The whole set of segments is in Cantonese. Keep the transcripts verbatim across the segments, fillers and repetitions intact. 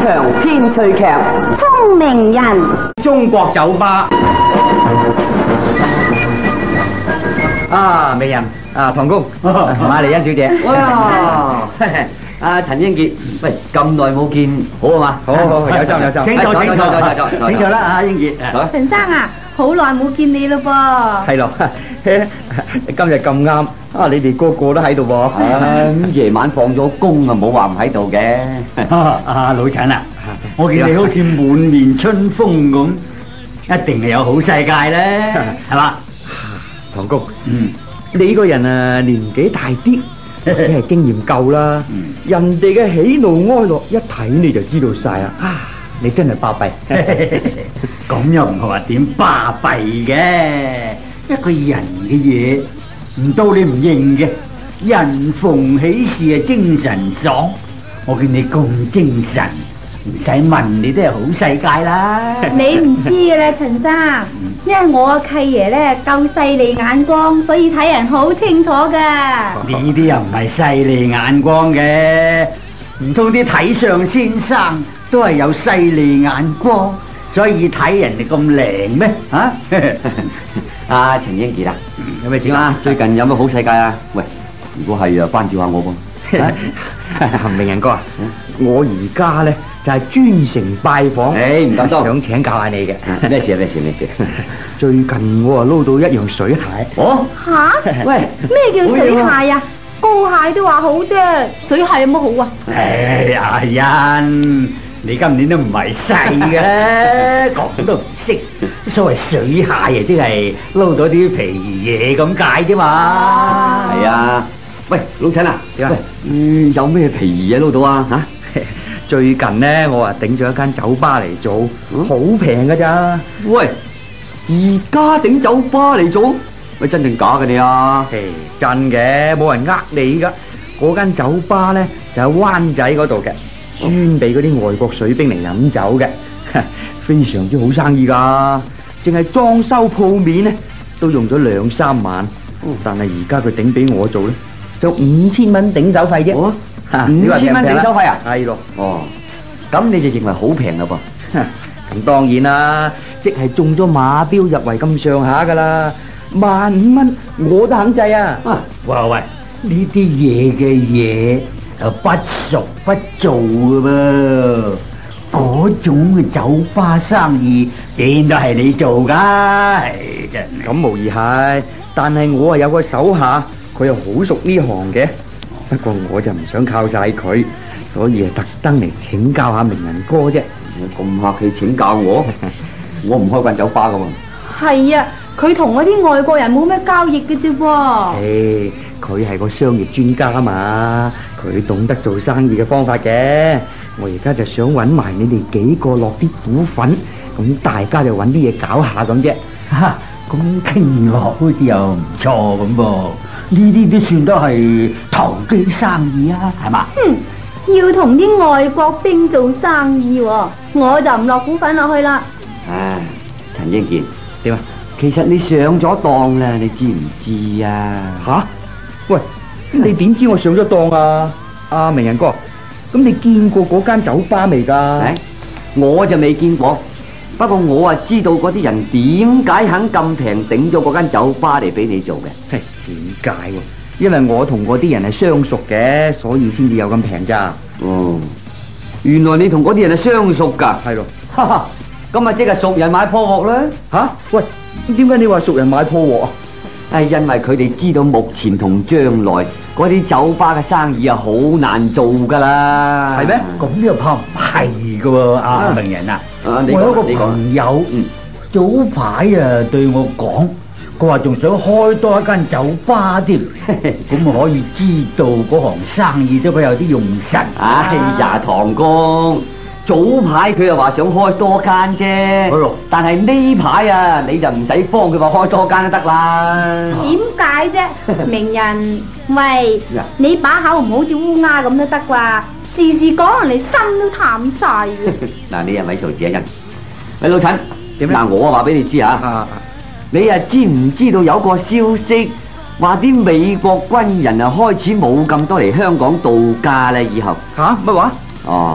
長篇趣劇《 聰明人》 中國酒吧啊，美人啊，唐公，瑪麗欣小姐， 哇！阿陳英傑，喂，咁耐冇見，好啊嘛？ 好好好，有心有心， 請坐，請坐，坐坐坐， 請坐啦，阿英傑。 陳生啊，好耐冇見你咯噃。 係咯，今日咁啱啊！你哋個個都喺度喎。 咁夜晚放咗工啊，冇話唔喺度嘅。 阿老陳啊，我見你好似滿面春風咁，一定係有好世界咧，係嘛？ 唐公， 嗯， 你個人啊年紀大啲，即係經驗夠啦。人哋嘅喜怒哀樂一睇你就知道晒啦。啊，你真係巴閉。 咁又唔係話點巴閉嘅，一個人嘅嘢唔到你唔認嘅。人逢喜事啊精神爽，我見你咁精神，唔使問你都係好世界啦。 你唔知嘅咧，陳生，因為我契爺咧夠犀利眼光，所以睇人好清楚噶。 呢啲又唔係犀利眼光嘅，唔通啲睇相先生都係有犀利眼光，所以睇人哋咁靈咩？啊！ 阿陳英傑啊， 有咩整啊？最近有咩好世界啊？喂，如果係啊，關照下我噃。 明人哥啊，我而家咧就係專程拜訪， 誒唔敢當， 想請教下你嘅。 咩事啊？咩事？咩事？ 最近我啊撈到一樣水蟹。 哦， 吓？ 喂， 咩叫水蟹啊？膏蟹都話好啫，水蟹有乜好啊？ 誒，阿欣，你今年都唔係細嘅啦，講都唔識。所謂水蟹啊，即係撈到啲皮嘢咁解啫嘛。 係啊。喂，老陳啊， 點啊？ 喂，嗯，有咩皮嘢撈到啊？吓？ 最近咧，我啊頂咗一間酒吧嚟做，好平噶咋？ 喂，而家頂酒吧嚟做，喂，真定假嘅你啊？ 誒，真嘅，冇人呃你噶。嗰間酒吧咧就喺灣仔嗰度嘅，專俾嗰啲外國水兵嚟飲酒嘅，非常之好生意噶。淨係裝修鋪面咧都用咗兩三萬，但係而家佢頂俾我做咧，就五千蚊頂手費啫。 哦， 五千蚊頂手費啊？ 係咯。 哦，咁你就認為好平啦噃？ 咁當然啦，即係中咗馬標入圍咁上下噶啦，萬五蚊我都肯制啊！ 啊，喂喂，呢啲嘢嘅嘢就不熟不做噶噃，嗰種嘅酒吧生意點都係你做噶，係真係。 咁無疑係，但係我啊有個手下，佢又好熟呢行嘅，不過我就唔想靠晒佢，所以啊特登嚟請教下明人哥啫。 咁客氣請教我，我唔開間酒吧噶喎。 係啊，佢同嗰啲外國人冇咩交易嘅啫噃。 誒，佢係個商業專家嘛，佢懂得做生意嘅方法嘅。我而家就想揾埋你哋幾個落啲股份，咁大家就揾啲嘢搞下咁啫。 哈，咁傾落好似又唔錯咁噃，呢啲都算得係投機生意啊，係嘛？ 哼，要同啲外國兵做生意喎，我就唔落股份落去啦。 唉，陳英傑， 點啊？ 其實你上咗當啦，你知唔知啊？ 吓？喂，你點知我上咗當啊？阿明人哥，咁你見過嗰間酒吧未噶？ 我就未見過，不過我啊知道嗰啲人點解肯咁平頂咗嗰間酒吧嚟俾你做嘅。 嘿，點解？因為我同嗰啲人係相熟嘅，所以先至有咁平咋。 哦，原來你同嗰啲人係相熟噶。 係咯。 哈哈，咁啊即係熟人買破鑊啦。 吓？喂，點解你話熟人買破鑊啊？ 係因為佢哋知道目前同將來嗰啲酒吧嘅生意啊好難做噶啦。 係咩？ 咁又怕唔係噶喎，阿明人啊！ 啊， 我有一個朋友， 嗯， 早排啊對我講，佢話仲想開多一間酒吧添，咁啊可以知道嗰行生意都比較有啲用神。 哎呀，唐公，早排佢又話想開多間啫，但係呢排啊你就唔使幫佢話開多間都得啦。 點解啫？名人，喂，你把口唔好似烏鴉咁都得啩？時時講人哋心都淡晒嘅。 嗱，你又咪嘈自己人。喂，老陳， 點咧？ 嗱，我話俾你知吓，你啊知唔知道有個消息，話啲美國軍人啊開始冇咁多嚟香港度假啦？以後吓乜話？ 哦。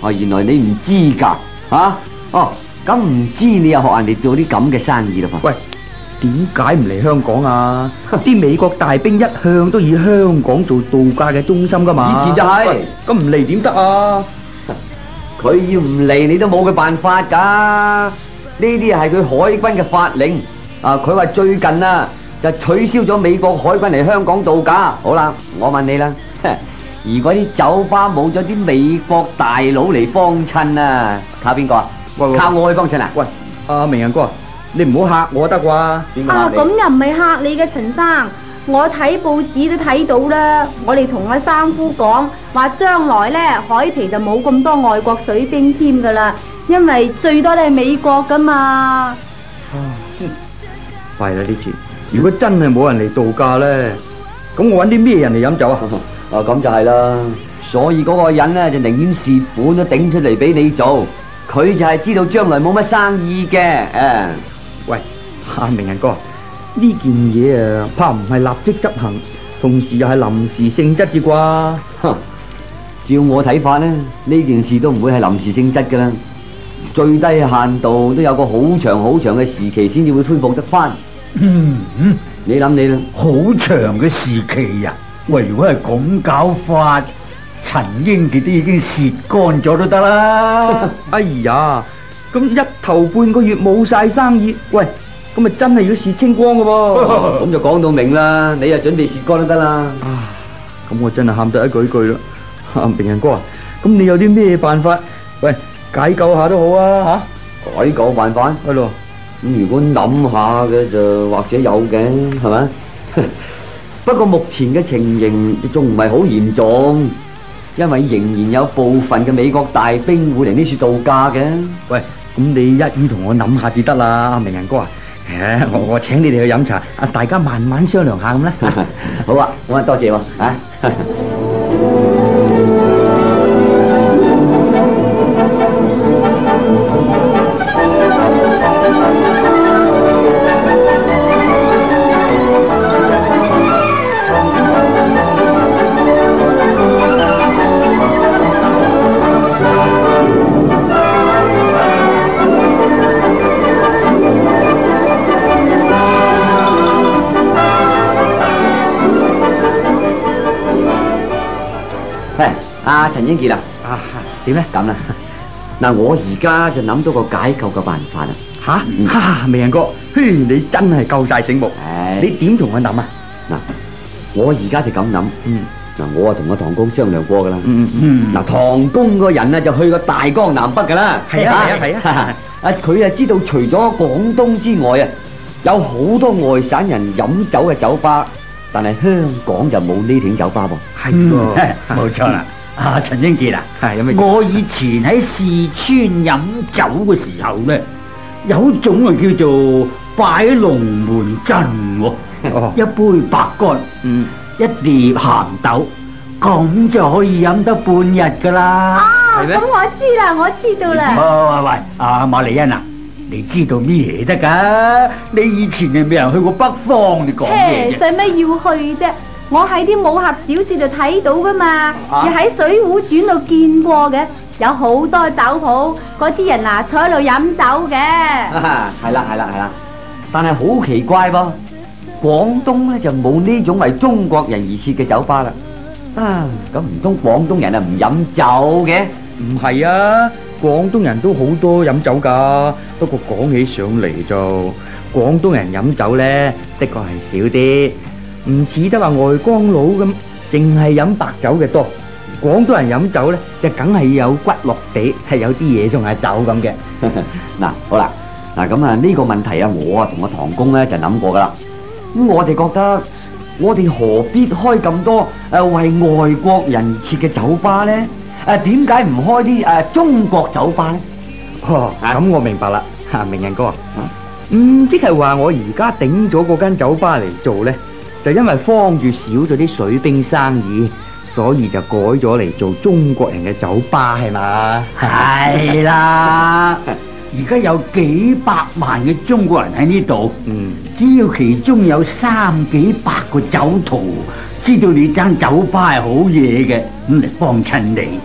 哦，原來你唔知㗎，啊？哦，咁唔知你又學人哋做啲咁嘅生意啦噃？ 喂，點解唔嚟香港啊？啲美國大兵一向都以香港做度假嘅中心噶嘛。 以前就係， 咁唔嚟點得啊？ 佢要唔嚟，你都冇佢辦法㗎。呢啲係佢海軍嘅法令。啊，佢話最近啊，就取消咗美國海軍嚟香港度假。好啦，我問你啦，如果啲酒吧冇咗啲美國大佬嚟幫襯啊，靠邊個啊？靠我去幫襯啊？ 喂，阿明仁哥，你唔好嚇我得啩？ 啊，咁又唔係嚇你嘅，陳生。我睇報紙都睇到啦，我哋同阿三夫講話，將來呢海皮就冇咁多外國水兵添噶啦，因為最多都係美國噶嘛。 弊啦呢次，如果真係冇人嚟度假呢，咁我揾啲咩人嚟飲酒啊？ 啊，咁就係啦。所以嗰個人呢，就寧願蝕本都頂出嚟俾你做，佢就係知道將來冇乜生意嘅。誒， 喂，阿明仁哥，呢件嘢啊，怕唔係立即執行，同時又係臨時性質至啩？ 哼，照我睇法呢，呢件事都唔會係臨時性質噶啦，最低限度都有個好長好長嘅時期先至會恢復得翻。 嗯嗯， 你諗你啦， 好長嘅時期啊！喂，如果係咁搞法，陳英傑都已經蝕乾咗都得啦。 哎呀，咁一頭半個月冇晒生意，喂，咁咪真係要蝕清光噶噃。 咁就講到明啦，你啊準備蝕乾都得啦。 啊，咁我真係喊得一句句啦。阿明仁哥啊，咁你有啲咩辦法？喂，解救下都好啊吓。 改個辦法係咯。咁如果諗下嘅就或者有嘅，係咪？不過目前嘅情形仲唔係好嚴重，因為仍然有部分嘅美國大兵會嚟呢處度假嘅。 喂，咁你一於同我諗下至得啦，阿明仁哥啊。誒，我我請你哋去飲茶，啊，大家慢慢商量下咁咧。 好啊，咁啊多謝喎，啊。阿陳英傑啊， 啊點咧？ 咁啦，嗱，我而家就諗到個解救嘅辦法啦。 吓吓，明仁哥，嘿，你真係夠晒醒目。 唉， 你點同我諗啊？ 嗱，我而家就咁諗。嗯，嗱，我啊同我堂公商量過噶啦。 嗯嗯， 嗱，堂公個人啊就去過大江南北噶啦。 係啊係啊係啊。 啊，佢啊知道除咗廣東之外啊，有好多外省人飲酒嘅酒吧，但係香港就冇呢種酒吧噃。 係喎， 冇錯啦。啊，陳英傑啊， 係有咩？ 我以前喺四川飲酒嘅時候咧，有種啊叫做擺龍門陣喎， 哦， 一杯白乾， 嗯， 一碟鹹豆，咁就可以飲得半日噶啦。 啊，咁我知啦，我知道啦。 喂喂喂，阿瑪麗欣啊，你知道咩嘢得噶？你以前係未人去過北方，你講咩啫？ 使乜要去啫？我喺啲武俠小說度睇到噶嘛，又喺《水滸傳》度見過嘅，有好多酒鋪，嗰啲人嗱坐喺度飲酒嘅。 係啦係啦係啦，但係好奇怪噃，廣東咧就冇呢種為中國人而設嘅酒吧啦。啊，咁唔通廣東人啊唔飲酒嘅？ 唔係啊，廣東人都好多飲酒噶，不過講起上嚟就廣東人飲酒咧，的確係少啲。唔似得話外江佬咁，淨係飲白酒嘅多。廣東人飲酒咧，就梗係有骨落地，係有啲嘢送下酒咁嘅。 嗱，好啦，嗱咁啊呢個問題啊，我啊同我堂公咧就諗過噶啦。咁我哋覺得，我哋何必開咁多誒為外國人而設嘅酒吧咧？誒點解唔開啲誒中國酒吧咧？ 哦，咁我明白啦，嚇明仁哥。嗯，即係話我而家頂咗嗰間酒吧嚟做咧。就因為方住少咗啲水兵生意，所以就改咗嚟做中國人嘅酒吧，係嘛？ 係啦，而家有幾百萬嘅中國人喺呢度，嗯，只要其中有三幾百個酒徒知道你間酒吧係好嘢嘅，咁嚟幫襯你，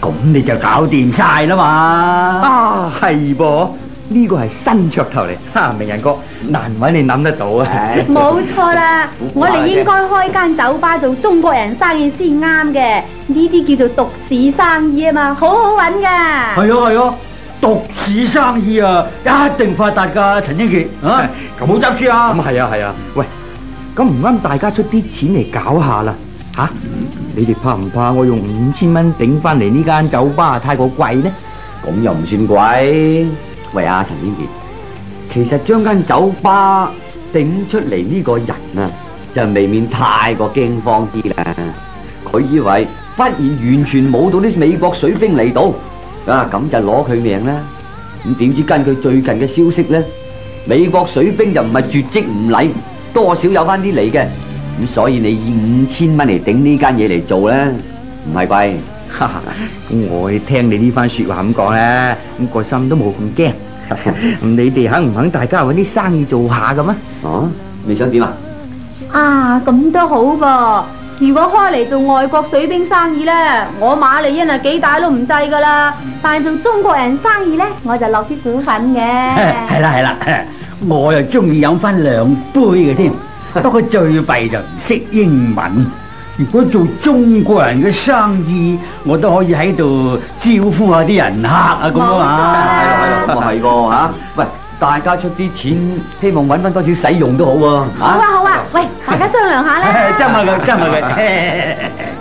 咁你就搞掂晒啦嘛。 啊，係噃，呢個係新噱頭嚟，哈！明人哥，難為你諗得到啊！ 冇錯啦，我哋應該開間酒吧做中國人生意先啱嘅，呢啲叫做獨市生意啊嘛，好好揾噶。 係啊係啊，獨市生意啊，一定發達噶，陳英傑啊，冇執輸啊。 咁係啊係啊，喂，咁唔啱大家出啲錢嚟搞下啦，吓？你哋怕唔怕我用五千蚊頂翻嚟呢間酒吧太過貴呢？ 咁又唔算貴。喂啊，陳英傑，其實將間酒吧頂出嚟呢個人啊，就未免太過驚慌啲啦。佢以為忽然完全冇到啲美國水兵嚟到，啊咁就攞佢命啦。咁點知根據最近嘅消息呢，美國水兵就唔係絕跡唔嚟，多少有翻啲嚟嘅。咁所以你以五千蚊嚟頂呢間嘢嚟做咧，唔係貴。 哈哈，我聽你呢番說話咁講咧，咁個心都冇咁驚。你哋肯唔肯大家揾啲生意做下咁啊？ 哦，你想點啊？ 啊，咁都好噃。如果開嚟做外國水兵生意呢，我馬利恩啊幾大都唔制噶啦。但係做中國人生意呢，我就落啲股份嘅。 係啦係啦，我又中意飲翻兩杯嘅添。不過最弊就唔識英文。如果做中國人嘅生意，我都可以喺度招呼下啲人客啊咁啊嘛。 係咯係咯，咁啊係個嚇。喂，大家出啲錢，希望揾翻多少使用都好喎。 好啊好啊，喂，大家商量下啦。 爭下佢，爭下佢。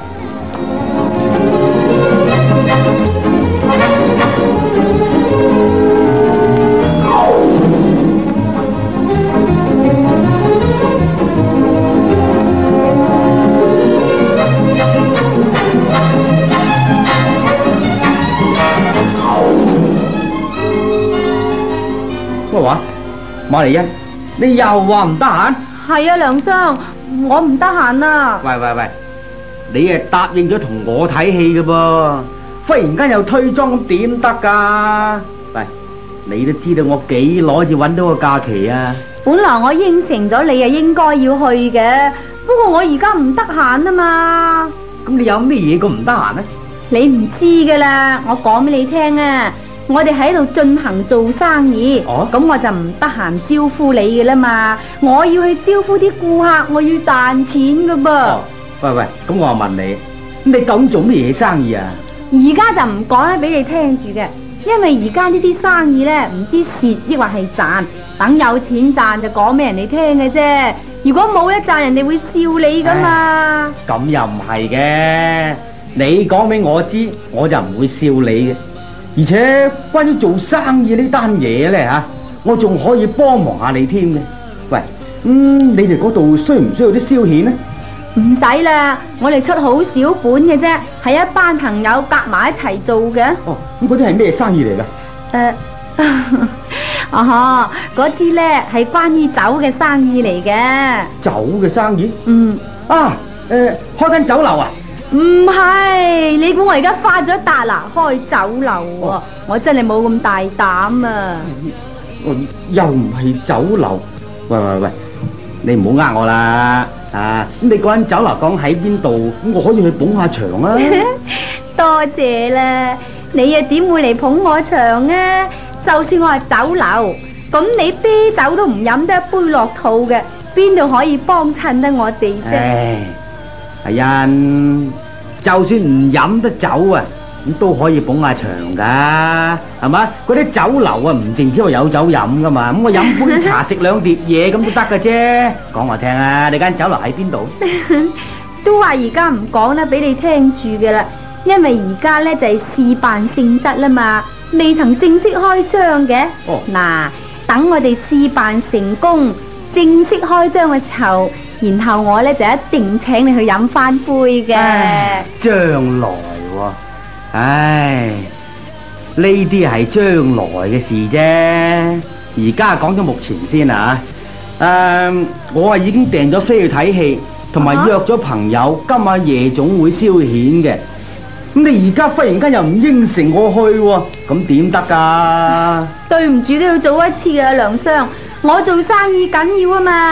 乜話？馬利恩，你又話唔得閒？ 係啊，梁生，我唔得閒啊。 喂喂喂，你係答應咗同我睇戲嘅噃，忽然間又推裝咁點得噶？喂，你都知道我幾耐至揾到個假期啊？ 本來我應承咗你啊，應該要去嘅，不過我而家唔得閒啊嘛。 咁你有咩嘢咁唔得閒呢？ 你唔知噶啦，我講俾你聽啊。我哋喺度進行做生意，咁、 哦、 我就唔得閒招呼你嘅啦嘛。我要去招呼啲顧客，我要賺錢噶噃、 哦。喂喂，咁我又問你，你究竟做咩嘢生意啊？ 而家就唔講咧俾你聽住嘅，因為而家呢啲生意呢，唔知蝕抑或係賺，等有錢賺就講俾人哋聽嘅啫。如果冇一賺，人哋會笑你噶嘛。 咁又唔係嘅，你講俾我知，我就唔會笑你嘅。而且關於做生意呢單嘢呢，吓，我仲可以幫忙下你添嘅。喂，嗯，你哋嗰度需唔需要啲消遣呢？ 唔使啦，我哋出好少本嘅啫，係一班朋友夾埋一齊做嘅。 哦，咁嗰啲係咩生意嚟噶？ 誒、呃，哦，嗰啲呢係關於酒嘅生意嚟嘅。 酒嘅生意？ 嗯。 啊，誒、呃，開間酒樓啊？ 唔係，你估我而家發咗達啦？開酒樓喎、哦，我真係冇咁大膽啊！ 又唔係酒樓？喂喂喂，你唔好呃我啦！啊，咁你嗰間酒樓講喺邊度？咁我可以去捧下場啊！ 多謝啦，你又點會嚟捧我場啊？就算我係酒樓，咁你啤酒都唔飲得一杯落肚嘅，邊度可以幫襯得我哋啫？ 唉，阿欣，就算唔飲得酒啊，咁都可以捧下場噶，係嘛？嗰啲酒樓啊，唔淨止話有酒飲噶嘛，咁我飲杯茶食兩碟嘢咁都得噶啫。講我聽啊，你間酒樓喺邊度？ 都話而家唔講啦，俾你聽住嘅啦，因為而家呢就係試辦性質啦嘛，未曾正式開張嘅。 哦， 嗱，等我哋試辦成功，正式開張嘅時候，然後我呢就一定請你去飲翻杯嘅。 將來喎，唉，呢啲係將來嘅事啫。而家講咗目前先啊，誒，我啊已經訂咗飛去睇戲，同埋約咗朋友今晚夜總會消遣嘅。咁你而家忽然間又唔應承我去喎，咁點得噶？ 對唔住都要做一次嘅梁商，我做生意緊要啊嘛，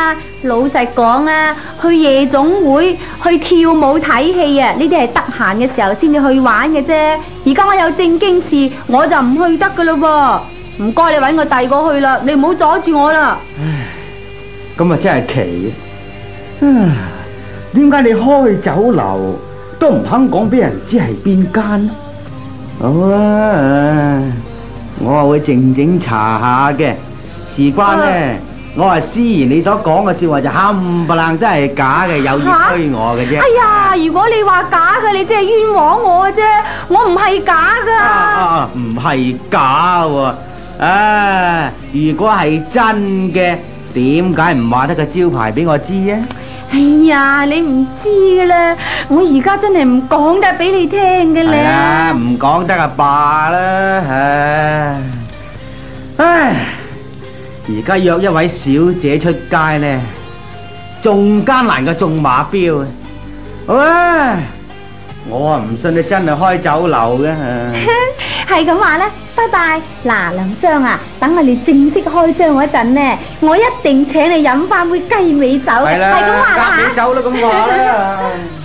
老實講啊，去夜總會、去跳舞睇戲啊，呢啲係得閒嘅時候先至去玩嘅啫。而家我有正經事，我就唔去得噶啦喎。唔該，你搵個第二個去啦，你唔好阻住我啦。 咁啊真係奇啊！點解你開酒樓都唔肯講俾人知係邊間？好啊，我啊會靜靜查下嘅。事關呢，我話思然你所講嘅說話就冚唪唥都係假嘅，有意推我嘅啫。 哎呀，如果你話假嘅，你真係冤枉我嘅啫，我唔係假噶。 啊，唔係假喎。啊，如果係真嘅，點解唔話得個招牌俾我知啊？ 哎呀，你唔知噶啦，我而家真係唔講得俾你聽嘅咧。 啊，唔講得啊罷啦，唉，唉，而家約一位小姐出街呢，仲艱難過中馬標啊！唉，我啊唔信你真係開酒樓嘅。 係咁話咧，拜拜。嗱，林雙啊，等我哋正式開張嗰陣呢，我一定請你飲翻杯雞尾酒嘅。 係啦， 係咁話啦雞尾酒都咁話啦。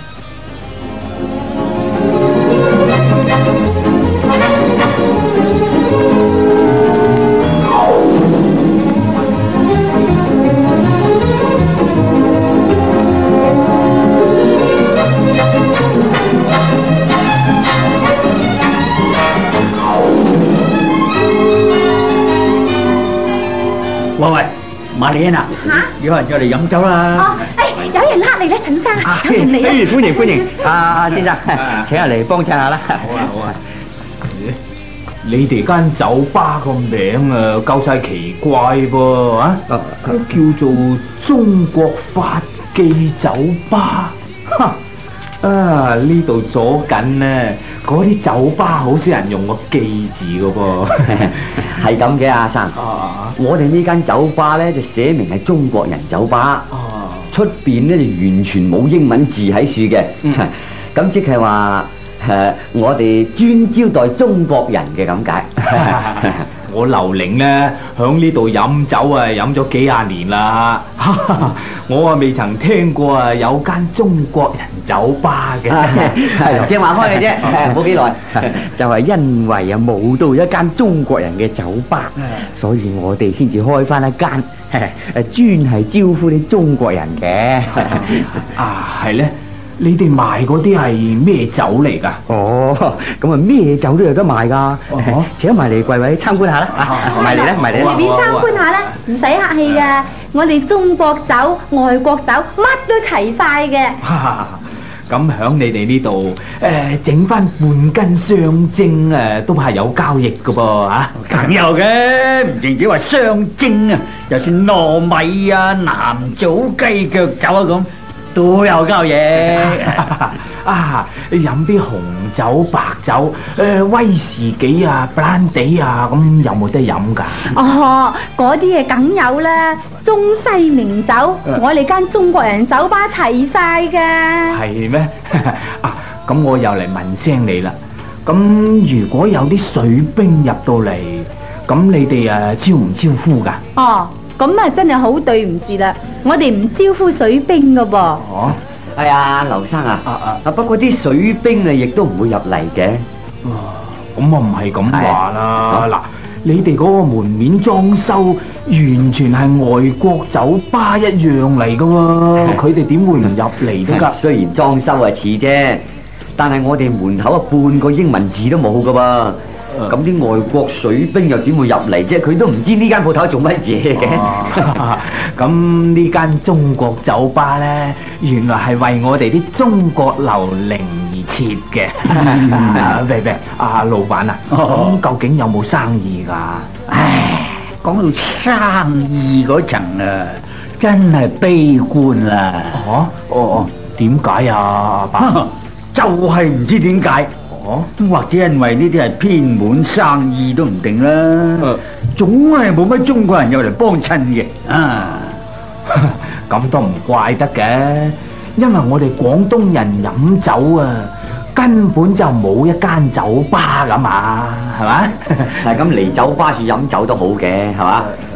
喂喂，瑪麗啊，有人約嚟飲酒啦！ 哦，誒，有人呃你咧，陳生，有人嚟啊！ 歡迎歡迎，阿先生，請入嚟幫襯下啦。 好啊好啊。你哋間酒吧個名啊，夠晒奇怪噃啊！叫做中國發記酒吧。啊！呢度左近呢，嗰啲酒吧好少人用個記字噶噃。 係咁嘅，阿生。 啊我哋呢間酒吧呢，就寫明係中國人酒吧， 啊！ 出邊呢，就完全冇英文字喺處嘅。咁即係話誒，我哋專招待中國人嘅咁解。 我劉玲呢，響呢度飲酒啊，飲咗幾廿年啦。我啊未曾聽過啊有間中國人酒吧嘅。 係正話開嘅啫，冇幾耐。 就係因為啊冇到一間中國人嘅酒吧，所以我哋先至開翻一間誒專係招呼啲中國人嘅。 啊，係呢？你哋賣嗰啲係咩酒嚟㗎？ 哦，咁啊咩酒都有得賣噶，請埋嚟櫃位參觀下啦，埋嚟啦，埋嚟啦。 隨便參觀下啦，唔使客氣噶。我哋中國酒、外國酒乜都齊晒嘅。 咁響你哋呢度誒整翻半斤雙蒸誒，都係有交易㗎噃嚇。 梗有嘅，唔淨止話雙蒸啊，就算糯米啊、南棗雞腳酒啊咁，都有交易。 啊！你飲啲紅酒、白酒，誒威士忌啊、布蘭地啊，咁有冇得飲㗎？ 哦，嗰啲啊梗有啦，中西名酒，我哋間中國人酒吧齊晒㗎。 係咩？啊，咁我又嚟問聲你啦。咁如果有啲水兵入到嚟，咁你哋誒招唔招呼㗎？ 哦，咁啊真係好對唔住啦，我哋唔招呼水兵㗎噃。 哦。 係啊，劉生啊， 啊啊啊不過啲水兵啊，亦都唔會入嚟嘅。 咁啊唔係咁話啦，嗱，你哋嗰個門面裝修完全係外國酒吧一樣嚟噶喎，佢哋點會唔入嚟得㗎？ 雖然裝修係似啫，但係我哋門口啊半個英文字都冇噶噃。咁啲外國水兵又點會入嚟啫？佢都唔知呢間鋪頭做乜嘢嘅。 咁呢間中國酒吧呢，原來係為我哋啲中國留伶而設嘅。喂喂，阿老闆啊，咁究竟有冇生意㗎？ 唉，講到生意嗰層啊，真係悲觀啦。 嚇？哦哦，點解啊，阿爸？ 就係唔知點解。哦，或者因為呢啲係偏門生意都唔定啦。總係冇乜中國人入嚟幫襯嘅。啊， 咁都唔怪得嘅，因為我哋廣東人飲酒啊，根本就冇一間酒吧咁嘛，係嘛？ 係咁嚟酒吧處飲酒都好嘅，係嘛？嗱，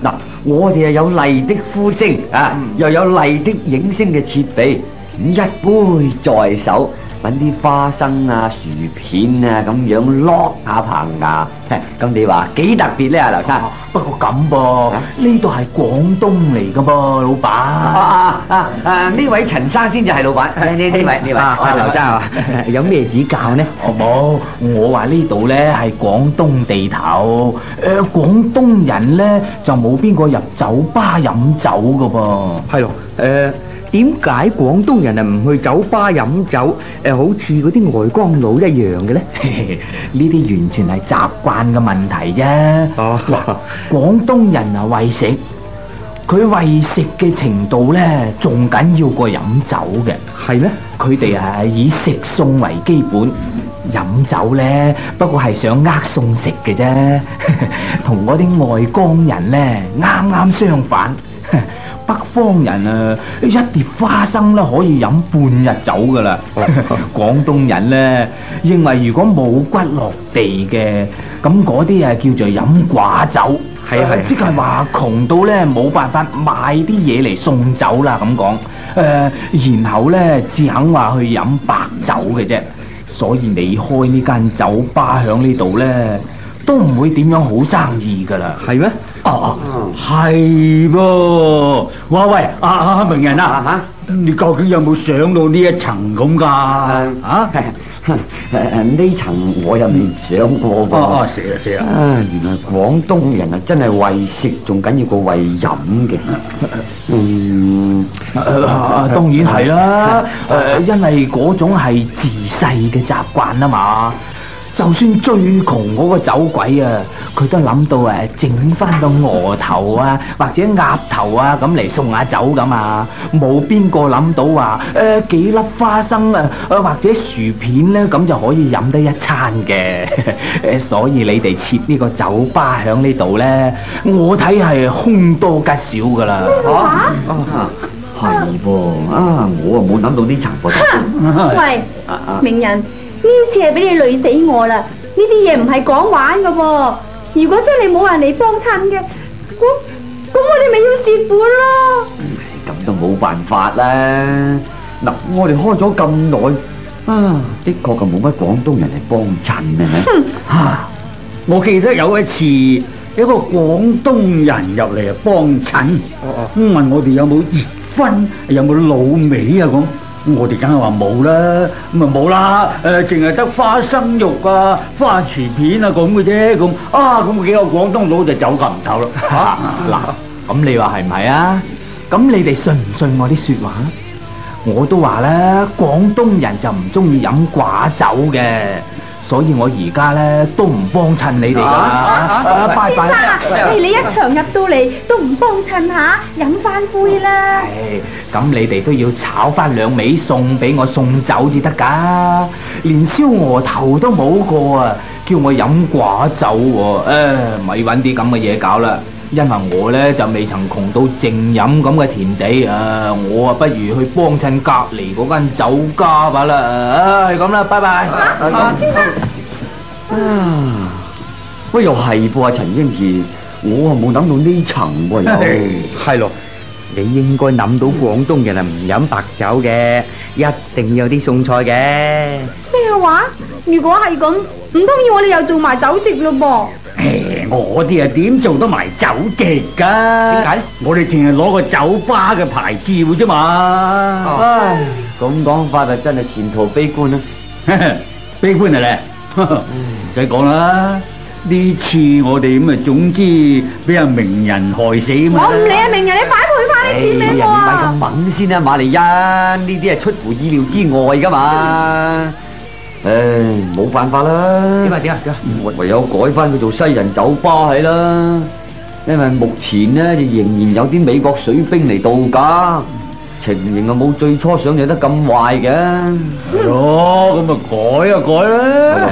我哋係有麗的呼聲啊，又有麗的影聲嘅設備，咁一杯在手，揾啲花生啊、薯片啊咁樣落下棚牙，咁你話幾特別呢？啊，劉生。 不過咁噃，呢度係廣東嚟噶噃，老闆。 啊啊啊！呢位陳生先至係老闆，呢呢位呢位，啊劉生啊，有咩指教呢？ 哦冇，我話呢度呢係廣東地頭，誒廣東人呢就冇邊個入酒吧飲酒噶噃。 係咯，誒點解廣東人啊唔去酒吧飲酒？誒好似嗰啲外江佬一樣嘅呢？ 呢啲完全係習慣嘅問題啫。 哦， 廣東人啊為食，佢為食嘅程度呢仲緊要過飲酒嘅。 係咩？ 佢哋係以食餸為基本，飲酒呢不過係想呃餸食嘅啫，同嗰啲外江人呢啱啱相反。北方人啊，一碟花生咧可以飲半日酒噶啦。廣東人呢，認為如果冇骨落地嘅，咁嗰啲啊叫做飲寡酒。係啊係，即係話窮到咧冇辦法買啲嘢嚟送酒啦咁講。誒，然後咧至肯話去飲白酒嘅啫。所以你開呢間酒吧響呢度咧，都唔會點樣好生意噶啦。係咩？ 哦，係噃。哇喂，阿阿名人啊，你究竟有冇上到呢一層咁噶？啊？ 呢層我又未上過噃。 哦哦，是啊是啊。 啊，原來廣東人啊真係為食仲緊要過為飲嘅。嗯， 當然係啦。誒，因為嗰種係自細嘅習慣啊嘛。就算最窮嗰個酒鬼啊，佢都諗到誒整翻個鵝頭啊，或者鴨頭啊咁嚟送下酒咁啊，冇邊個諗到話誒、呃、幾粒花生啊，或者薯片咧咁就可以飲得一餐嘅。所以你哋設呢個酒吧響呢度咧，我睇係凶多吉少噶啦。 啊？ 係噃，啊我啊冇諗到呢層噃。 喂，名人。呢次係俾你累死我啦！呢啲嘢唔係講玩噶噃，如果真係冇人嚟幫襯嘅，咁咁我哋咪要蝕本咯。 咁都冇辦法啦。嗱，我哋開咗咁耐，啊，的確就冇乜廣東人嚟幫襯啊！ 嚇，我記得有一次，有個廣東人入嚟啊幫襯，咁問我哋有冇熱葷，有冇滷味啊咁。我哋梗係話冇啦，咁啊冇啦，誒，淨係得花生肉啊、花薯片啊咁嘅啫，咁啊，咁幾個廣東佬就走夾唔透啦。 嚇嗱，咁你話係唔係啊？咁你哋信唔信我啲説話？我都話啦，廣東人就唔中意飲寡酒嘅，所以我而家咧都唔幫襯你哋噶啦。拜拜。 先生啊，喂，你一場入到嚟都唔幫襯下，飲翻杯啦。 咁你哋都要炒翻兩味餸俾我送酒至得噶，連燒鵝頭都冇過啊！叫我飲寡酒喎，誒，咪揾啲咁嘅嘢搞啦！因為我呢就未曾窮到淨飲咁嘅田地啊，我啊不如去幫襯隔離嗰間酒家吧啦！啊，係咁啦，拜拜。 先生， 啊，喂，又係噃，阿陳英傑，我啊冇諗到呢層喎，又係咯。你應該諗到廣東人係唔飲白酒嘅，一定有啲餸菜嘅。 咩話？如果係咁，唔通要我哋又做埋酒席咯噃？ 誒，我哋啊點做得埋酒席噶？ 點解？ 我哋淨係攞個酒吧嘅牌照啫嘛。 唉，咁講法就真係前途悲觀啦。 悲觀啊咧，唔使講啦。呢次我哋咁啊，總之俾阿名人害死嘛。 我唔理啊，名人，你快賠翻啲錢俾我唔係咁啊！ 猛先啦，瑪麗欣，呢啲係出乎意料之外噶嘛。唉，冇辦法啦。 點啊點啊點啊！ 唯唯有改翻佢做西人酒吧係啦。因為目前呢，就仍然有啲美國水兵嚟度假，情形啊冇最初想象得咁壞嘅。 係咯，咁啊改啊改啦。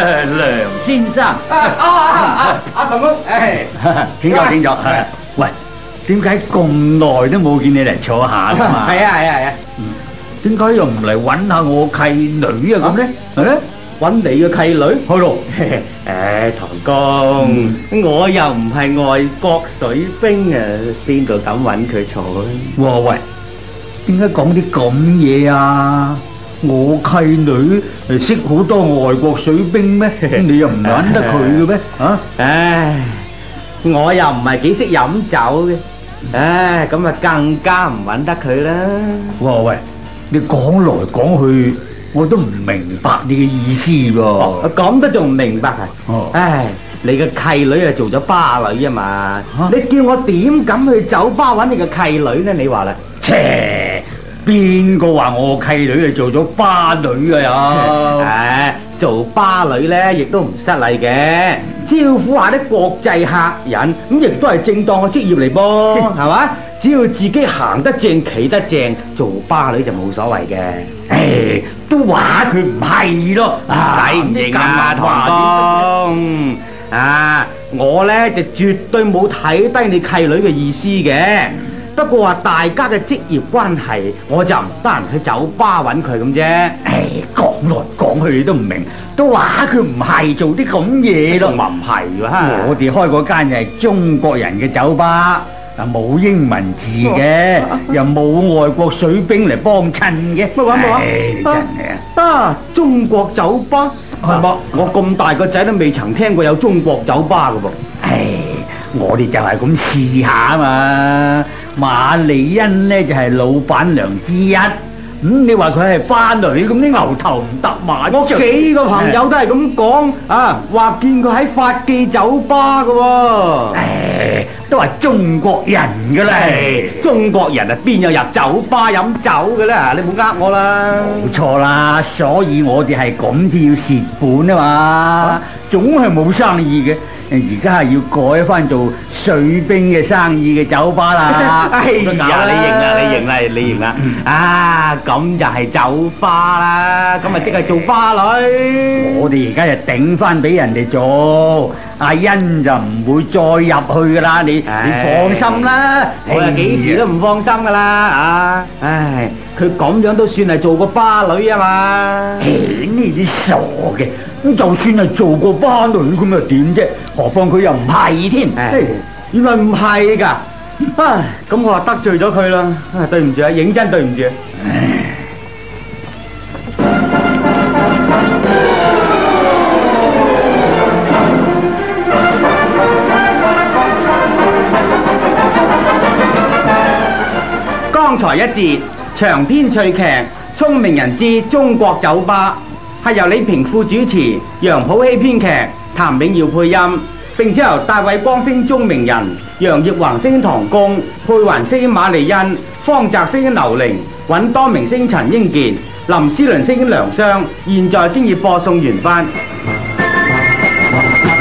梁先生， 啊啊啊！阿馮公，誒， 請坐請坐。喂，點解咁耐都冇見你嚟坐下㗎嘛？ 係啊係啊係啊， 點解又唔嚟揾下我契女啊咁咧？誒， 揾你嘅契女？ 係咯。 誒，唐公，我又唔係外國水兵啊，邊度敢揾佢坐咧？ 哇喂，點解講啲咁嘢啊？我契女係識好多外國水兵咩？你又唔揾得佢嘅咩？啊？ 唉，我又唔係幾識飲酒嘅，唉，咁啊更加唔揾得佢啦。 哇喂，你講來講去，我都唔明白你嘅意思噃。 咁都仲唔明白啊？ 哦， 唉，你嘅契女啊做咗巴女啊嘛，你叫我點敢去酒吧揾你嘅契女呢？你話啦？ 切，邊個話我契女係做咗巴女啊？又， 唉，做巴女呢亦都唔失禮嘅，招呼下啲國際客人，咁亦都係正當嘅職業嚟噃，係嘛？只要自己行得正、企得正，做巴女就冇所謂嘅。 唉，都話佢唔係咯， 使唔認啊，唐公啊！我呢就絕對冇睇低你契女嘅意思嘅。不過話大家嘅職業關係，我就唔得閒去酒吧揾佢咁啫。 唉，講來講去你都唔明，都話佢唔係做啲咁嘢咯。 仲話唔係喎？ 我哋開嗰間就係中國人嘅酒吧，啊冇英文字嘅，又冇外國水兵嚟幫襯嘅。 乜話乜話？ 唉，真係啊！ 啊，中國酒吧係嘛？我咁大個仔都未曾聽過有中國酒吧㗎噃。 唉，我哋就係咁試下啊嘛。馬利恩呢就係老闆娘之一，咁、嗯、你話佢係巴女，咁啲牛頭唔搭馬。 我幾個朋友都係咁講啊，話見佢喺發記酒吧㗎喎。 唉，都係中國人㗎啦， 中國人啊邊有入酒吧飲酒嘅咧？你唔好呃我啦。 冇錯啦，所以我哋係咁至要蝕本啊嘛，啊總係冇生意嘅。而家係要改翻做水兵嘅生意嘅酒吧啦！ 哎呀，你認啦，你認啦，你認啦！啊，咁就係酒吧啦，咁咪即係做巴女。 我哋而家就頂翻俾人哋做，阿欣就唔會再入去噶啦，你你放心啦。 我又幾時都唔放心噶啦啊！唉，佢咁樣都算係做過巴女啊嘛。 呢啲傻嘅。咁就算係做過巴女咁又點啫？何況佢又唔係添。 原來唔係㗎。唉，咁我話得罪咗佢啦。啊，對唔住啊，認真對唔住。剛才一節長篇趣劇《聰明人之中國酒吧》。係由李平富主持，楊普希編劇，譚永耀配音，並且由戴偉光聲鐘鳴人、楊業宏聲唐公、佩環聲馬利恩、方澤聲劉玲、尹多明聲陳英傑、林思倫聲梁湘。現在經已播送完畢。